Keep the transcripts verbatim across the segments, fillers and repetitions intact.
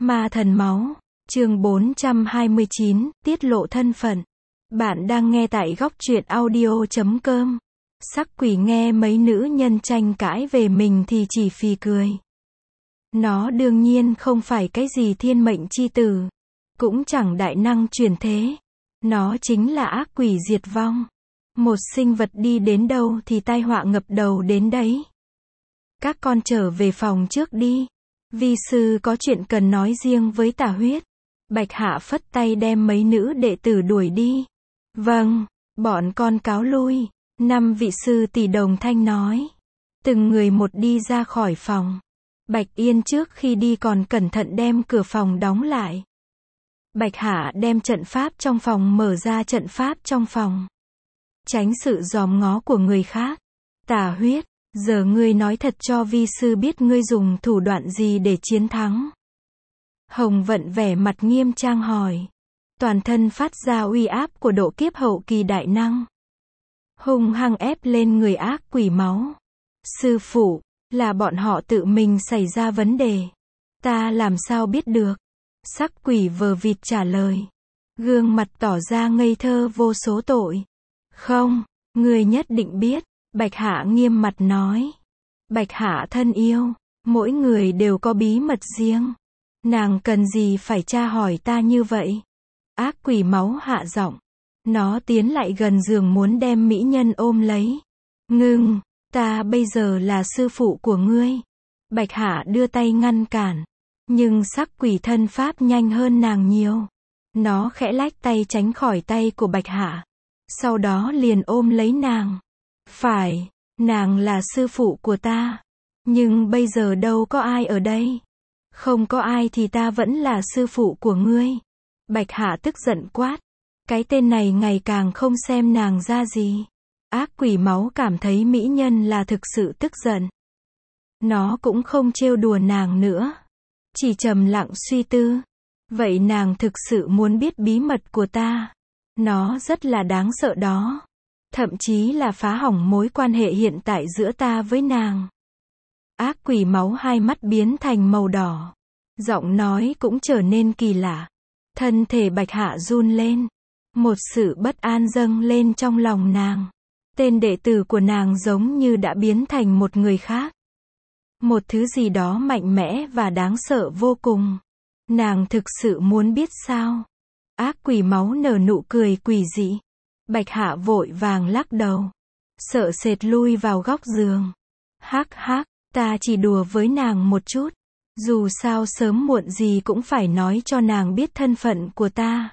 Ma thần máu, chương bốn trăm hai mươi chín, tiết lộ thân phận. Bạn đang nghe tại góc truyện audio chấm com. Sắc quỷ nghe mấy nữ nhân tranh cãi về mình thì chỉ phì cười. Nó đương nhiên không phải cái gì thiên mệnh chi tử, cũng chẳng đại năng chuyển thế. Nó chính là ác quỷ diệt vong. Một sinh vật đi đến đâu thì tai họa ngập đầu đến đấy. Các con trở về phòng trước đi. Vi sư có chuyện cần nói riêng với Tà Huyết. Bạch Hạ phất tay đem mấy nữ đệ tử đuổi đi. Vâng, bọn con cáo lui. Năm vị sư tỷ đồng thanh nói. Từng người một đi ra khỏi phòng. Bạch Yên trước khi đi còn cẩn thận đem cửa phòng đóng lại. Bạch Hạ đem trận pháp trong phòng mở ra trận pháp trong phòng. Tránh sự dòm ngó của người khác. Tà Huyết, giờ ngươi nói thật cho vi sư biết ngươi dùng thủ đoạn gì để chiến thắng. Hồng Vận vẻ mặt nghiêm trang hỏi. Toàn thân phát ra uy áp của độ kiếp hậu kỳ đại năng. Hung hăng ép lên người ác quỷ máu. Sư phụ, là bọn họ tự mình xảy ra vấn đề. Ta làm sao biết được? Sắc quỷ vờ vịt trả lời. Gương mặt tỏ ra ngây thơ vô số tội. Không, ngươi nhất định biết. Bạch Hạ nghiêm mặt nói. Bạch Hạ thân yêu, mỗi người đều có bí mật riêng. Nàng cần gì phải tra hỏi ta như vậy? Ác quỷ máu hạ giọng. Nó tiến lại gần giường muốn đem mỹ nhân ôm lấy. Ngưng, ta bây giờ là sư phụ của ngươi. Bạch Hạ đưa tay ngăn cản. Nhưng sắc quỷ thân pháp nhanh hơn nàng nhiều. Nó khẽ lách tay tránh khỏi tay của Bạch Hạ. Sau đó liền ôm lấy nàng. Phải, nàng là sư phụ của ta. Nhưng bây giờ đâu có ai ở đây. Không có ai thì ta vẫn là sư phụ của ngươi. Bạch Hạ tức giận quát. Cái tên này ngày càng không xem nàng ra gì. Ác quỷ máu cảm thấy mỹ nhân là thực sự tức giận. Nó cũng không trêu đùa nàng nữa. Chỉ trầm lặng suy tư. Vậy nàng thực sự muốn biết bí mật của ta. Nó rất là đáng sợ đó. Thậm chí là phá hỏng mối quan hệ hiện tại giữa ta với nàng. Ác quỷ máu hai mắt biến thành màu đỏ. Giọng nói cũng trở nên kỳ lạ. Thân thể Bạch Hạ run lên. Một sự bất an dâng lên trong lòng nàng. Tên đệ tử của nàng giống như đã biến thành một người khác. Một thứ gì đó mạnh mẽ và đáng sợ vô cùng. Nàng thực sự muốn biết sao? Ác quỷ máu nở nụ cười quỷ dị. Bạch Hạ vội vàng lắc đầu. Sợ sệt lui vào góc giường. Hắc hắc, ta chỉ đùa với nàng một chút. Dù sao sớm muộn gì cũng phải nói cho nàng biết thân phận của ta.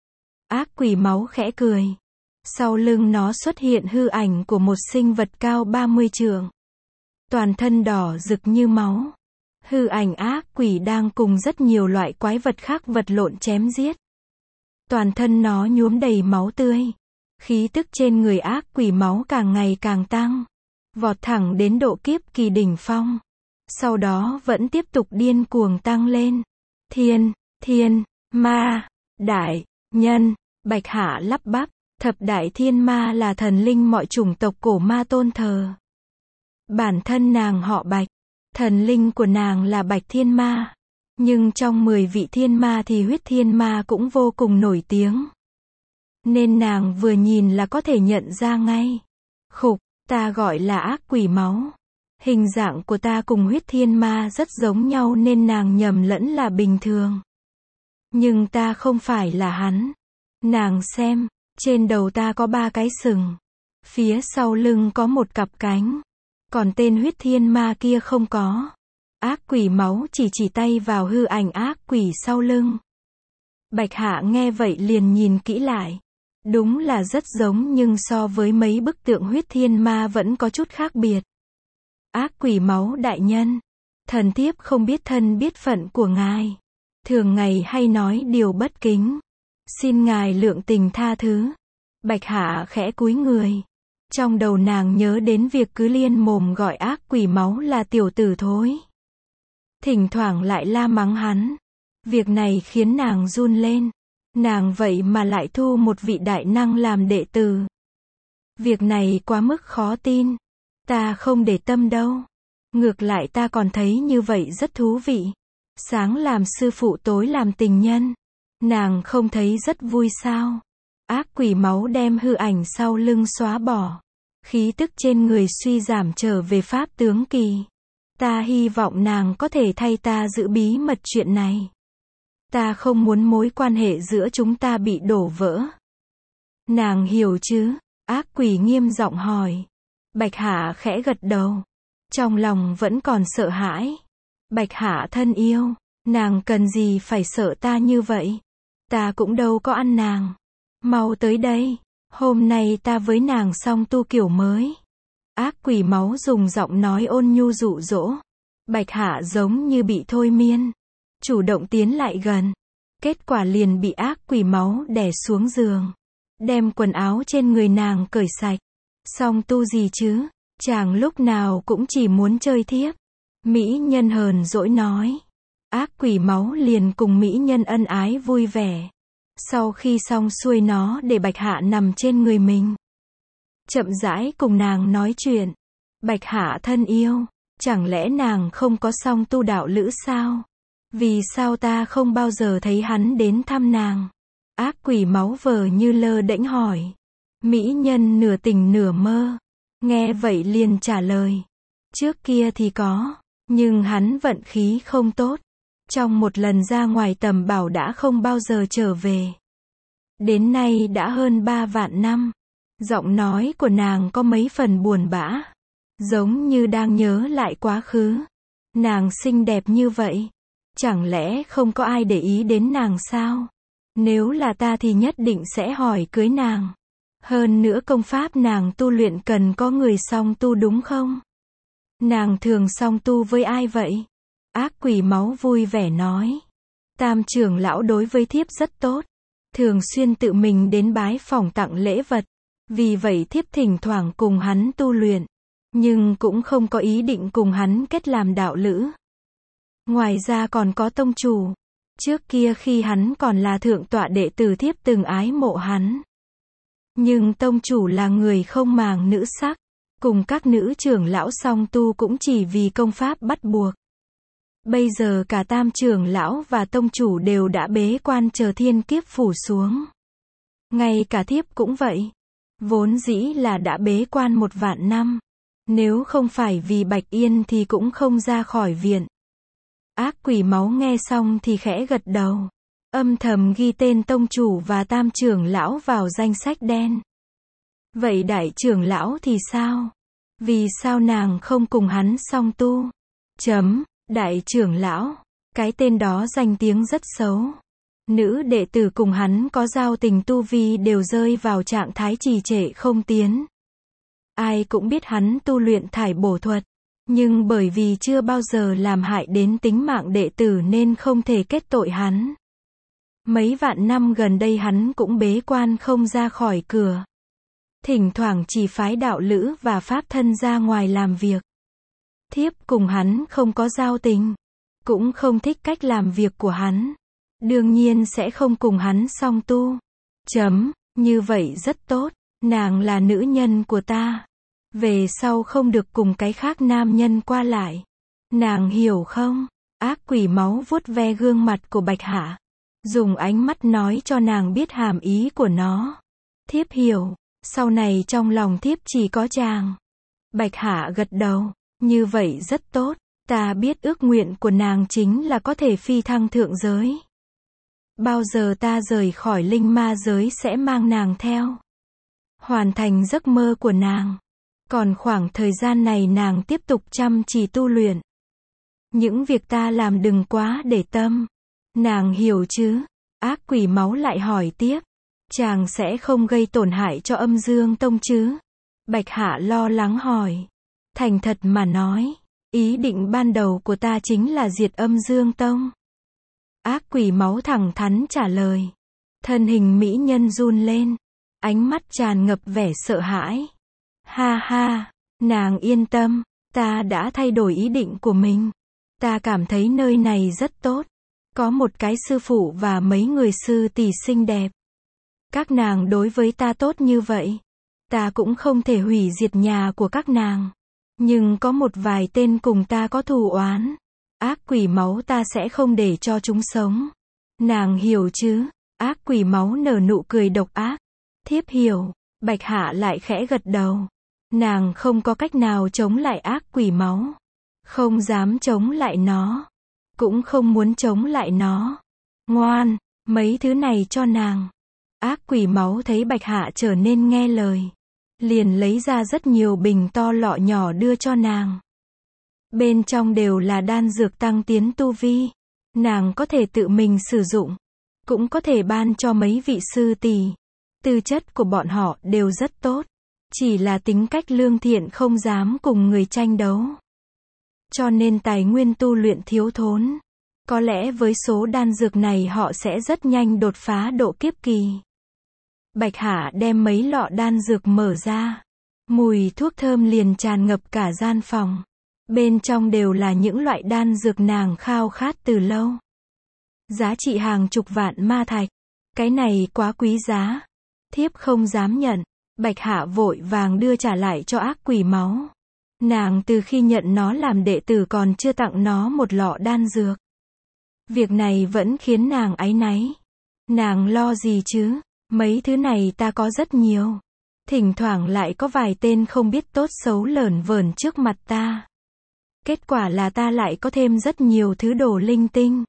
Ác quỷ máu khẽ cười. Sau lưng nó xuất hiện hư ảnh của một sinh vật cao ba mươi trượng. Toàn thân đỏ rực như máu. Hư ảnh ác quỷ đang cùng rất nhiều loại quái vật khác vật lộn chém giết. Toàn thân nó nhuốm đầy máu tươi. Khí tức trên người ác quỷ máu càng ngày càng tăng. Vọt thẳng đến độ kiếp kỳ đỉnh phong. Sau đó vẫn tiếp tục điên cuồng tăng lên. Thiên, thiên, ma, đại, nhân, Bạch Hạ lắp bắp. Thập đại thiên ma là thần linh mọi chủng tộc cổ ma tôn thờ. Bản thân nàng họ Bạch. Thần linh của nàng là Bạch Thiên Ma. Nhưng trong mười vị thiên ma thì huyết thiên ma cũng vô cùng nổi tiếng. Nên nàng vừa nhìn là có thể nhận ra ngay. Khục, ta gọi là ác quỷ máu. Hình dạng của ta cùng huyết thiên ma rất giống nhau nên nàng nhầm lẫn là bình thường. Nhưng ta không phải là hắn. Nàng xem, trên đầu ta có ba cái sừng. Phía sau lưng có một cặp cánh. Còn tên huyết thiên ma kia không có. Ác quỷ máu chỉ chỉ tay vào hư ảnh ác quỷ sau lưng. Bạch Hạ nghe vậy liền nhìn kỹ lại. Đúng là rất giống nhưng so với mấy bức tượng huyết thiên ma vẫn có chút khác biệt. Ác quỷ máu đại nhân. Thần thiếp không biết thân biết phận của ngài. Thường ngày hay nói điều bất kính. Xin ngài lượng tình tha thứ. Bạch Hạ khẽ cúi người. Trong đầu nàng nhớ đến việc cứ liên mồm gọi ác quỷ máu là tiểu tử thối. Thỉnh thoảng lại la mắng hắn. Việc này khiến nàng run lên. Nàng vậy mà lại thu một vị đại năng làm đệ tử. Việc này quá mức khó tin. Ta không để tâm đâu. Ngược lại ta còn thấy như vậy rất thú vị. Sáng làm sư phụ tối làm tình nhân. Nàng không thấy rất vui sao? Ác quỷ máu đem hư ảnh sau lưng xóa bỏ. Khí tức trên người suy giảm trở về pháp tướng kỳ. Ta hy vọng nàng có thể thay ta giữ bí mật chuyện này. Ta không muốn mối quan hệ giữa chúng ta bị đổ vỡ. Nàng hiểu chứ? Ác quỷ nghiêm giọng hỏi. Bạch Hạ khẽ gật đầu. Trong lòng vẫn còn sợ hãi. Bạch Hạ thân yêu, nàng cần gì phải sợ ta như vậy? Ta cũng đâu có ăn nàng. Mau tới đây. Hôm nay ta với nàng song tu kiểu mới. Ác quỷ máu dùng giọng nói ôn nhu dụ dỗ. Bạch Hạ giống như bị thôi miên. Chủ động tiến lại gần. Kết quả liền bị ác quỷ máu đè xuống giường. Đem quần áo trên người nàng cởi sạch. Song tu gì chứ? Chàng lúc nào cũng chỉ muốn chơi thiếp. Mỹ nhân hờn dỗi nói. Ác quỷ máu liền cùng mỹ nhân ân ái vui vẻ. Sau khi xong xuôi nó để Bạch Hạ nằm trên người mình. Chậm rãi cùng nàng nói chuyện. Bạch Hạ thân yêu, chẳng lẽ nàng không có song tu đạo lữ sao? Vì sao ta không bao giờ thấy hắn đến thăm nàng? Ác quỷ máu vờ như lơ đễnh hỏi. Mỹ nhân nửa tỉnh nửa mơ. Nghe vậy liền trả lời. Trước kia thì có, nhưng hắn vận khí không tốt. Trong một lần ra ngoài tầm bảo đã không bao giờ trở về. Đến nay đã hơn ba vạn năm. Giọng nói của nàng có mấy phần buồn bã. Giống như đang nhớ lại quá khứ. Nàng xinh đẹp như vậy. Chẳng lẽ không có ai để ý đến nàng sao? Nếu là ta thì nhất định sẽ hỏi cưới nàng. Hơn nữa công pháp nàng tu luyện cần có người song tu đúng không? Nàng thường song tu với ai vậy? Ác quỷ máu vui vẻ nói. Tam trưởng lão đối với thiếp rất tốt. Thường xuyên tự mình đến bái phỏng tặng lễ vật. Vì vậy thiếp thỉnh thoảng cùng hắn tu luyện. Nhưng cũng không có ý định cùng hắn kết làm đạo lữ. Ngoài ra còn có tông chủ. Trước kia khi hắn còn là thượng tọa đệ tử thiếp từng ái mộ hắn. Nhưng tông chủ là người không màng nữ sắc. Cùng các nữ trưởng lão song tu cũng chỉ vì công pháp bắt buộc. Bây giờ cả tam trưởng lão và tông chủ đều đã bế quan chờ thiên kiếp phủ xuống. Ngay cả thiếp cũng vậy. Vốn dĩ là đã bế quan một vạn năm. Nếu không phải vì Bạch Yên thì cũng không ra khỏi viện. Ác quỷ máu nghe xong thì khẽ gật đầu. Âm thầm ghi tên tông chủ và tam trưởng lão vào danh sách đen. Vậy đại trưởng lão thì sao? Vì sao nàng không cùng hắn song tu? Chấm, đại trưởng lão. Cái tên đó danh tiếng rất xấu. Nữ đệ tử cùng hắn có giao tình tu vi đều rơi vào trạng thái trì trệ không tiến. Ai cũng biết hắn tu luyện thải bổ thuật. Nhưng bởi vì chưa bao giờ làm hại đến tính mạng đệ tử nên không thể kết tội hắn. Mấy vạn năm gần đây hắn cũng bế quan không ra khỏi cửa. Thỉnh thoảng chỉ phái đạo lữ và pháp thân ra ngoài làm việc. Thiếp cùng hắn không có giao tình. Cũng không thích cách làm việc của hắn. Đương nhiên sẽ không cùng hắn song tu. Chấm, như vậy rất tốt. Nàng là nữ nhân của ta. Về sau không được cùng cái khác nam nhân qua lại. Nàng hiểu không? Ác quỷ máu vuốt ve gương mặt của Bạch Hạ. Dùng ánh mắt nói cho nàng biết hàm ý của nó. Thiếp hiểu. Sau này trong lòng thiếp chỉ có chàng. Bạch Hạ gật đầu. Như vậy rất tốt. Ta biết ước nguyện của nàng chính là có thể phi thăng thượng giới. Bao giờ ta rời khỏi linh ma giới sẽ mang nàng theo. Hoàn thành giấc mơ của nàng. Còn khoảng thời gian này nàng tiếp tục chăm chỉ tu luyện. Những việc ta làm đừng quá để tâm. Nàng hiểu chứ? Ác quỷ máu lại hỏi tiếp. Chàng sẽ không gây tổn hại cho âm dương tông chứ? Bạch Hạ lo lắng hỏi. Thành thật mà nói. Ý định ban đầu của ta chính là diệt âm dương tông. Ác quỷ máu thẳng thắn trả lời. Thân hình mỹ nhân run lên. Ánh mắt tràn ngập vẻ sợ hãi. Ha ha, nàng yên tâm. Ta đã thay đổi ý định của mình. Ta cảm thấy nơi này rất tốt. Có một cái sư phụ và mấy người sư tỷ xinh đẹp. Các nàng đối với ta tốt như vậy. Ta cũng không thể hủy diệt nhà của các nàng. Nhưng có một vài tên cùng ta có thù oán. Ác quỷ máu ta sẽ không để cho chúng sống. Nàng hiểu chứ? Ác quỷ máu nở nụ cười độc ác. Thiếp hiểu. Bạch Hạ lại khẽ gật đầu. Nàng không có cách nào chống lại ác quỷ máu. Không dám chống lại nó. Cũng không muốn chống lại nó. Ngoan, mấy thứ này cho nàng. Ác quỷ máu thấy Bạch Hạ trở nên nghe lời. Liền lấy ra rất nhiều bình to lọ nhỏ đưa cho nàng. Bên trong đều là đan dược tăng tiến tu vi. Nàng có thể tự mình sử dụng. Cũng có thể ban cho mấy vị sư tỷ. Tư chất của bọn họ đều rất tốt. Chỉ là tính cách lương thiện không dám cùng người tranh đấu. Cho nên tài nguyên tu luyện thiếu thốn. Có lẽ với số đan dược này họ sẽ rất nhanh đột phá độ kiếp kỳ. Bạch Hạ đem mấy lọ đan dược mở ra. Mùi thuốc thơm liền tràn ngập cả gian phòng. Bên trong đều là những loại đan dược nàng khao khát từ lâu. Giá trị hàng chục vạn ma thạch. Cái này quá quý giá. Thiếp không dám nhận. Bạch Hạ vội vàng đưa trả lại cho ác quỷ máu. Nàng từ khi nhận nó làm đệ tử còn chưa tặng nó một lọ đan dược. Việc này vẫn khiến nàng áy náy. Nàng lo gì chứ? Mấy thứ này ta có rất nhiều. Thỉnh thoảng lại có vài tên không biết tốt xấu lởn vởn trước mặt ta. Kết quả là ta lại có thêm rất nhiều thứ đồ linh tinh.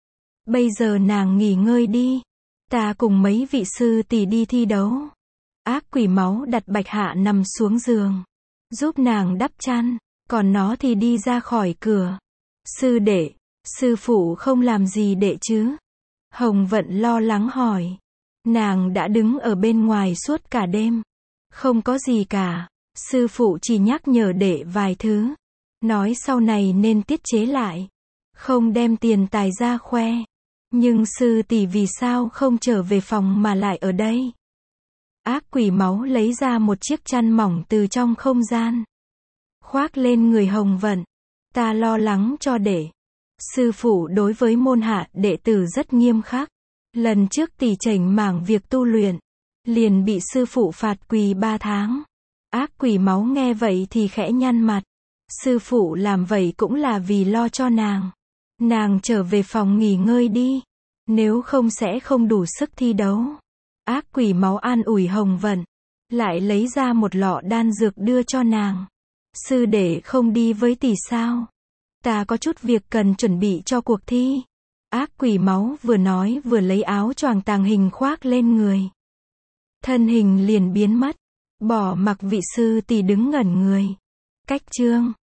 Bây giờ nàng nghỉ ngơi đi. Ta cùng mấy vị sư tỷ đi thi đấu. Ác quỷ máu đặt Bạch Hạ nằm xuống giường. Giúp nàng đắp chăn. Còn nó thì đi ra khỏi cửa. Sư đệ, sư phụ không làm gì đệ chứ? Hồng Vận lo lắng hỏi. Nàng đã đứng ở bên ngoài suốt cả đêm. Không có gì cả. Sư phụ chỉ nhắc nhở đệ vài thứ. Nói sau này nên tiết chế lại. Không đem tiền tài ra khoe. Nhưng sư tỷ vì sao không trở về phòng mà lại ở đây? Ác quỷ máu lấy ra một chiếc chăn mỏng từ trong không gian. Khoác lên người Hồng Vận. Ta lo lắng cho đệ. Sư phụ đối với môn hạ đệ tử rất nghiêm khắc. Lần trước tỷ chảnh mảng việc tu luyện. Liền bị sư phụ phạt quỳ ba tháng. Ác quỷ máu nghe vậy thì khẽ nhăn mặt. Sư phụ làm vậy cũng là vì lo cho nàng. Nàng trở về phòng nghỉ ngơi đi. Nếu không sẽ không đủ sức thi đấu. Ác quỷ máu an ủi Hồng Vận. Lại lấy ra một lọ đan dược đưa cho nàng. Sư đệ không đi với tỷ sao? Ta có chút việc cần chuẩn bị cho cuộc thi. Ác quỷ máu vừa nói vừa lấy áo choàng tàng hình khoác lên người. Thân hình liền biến mất. Bỏ mặc vị sư tỷ đứng ngẩn người. Cách chương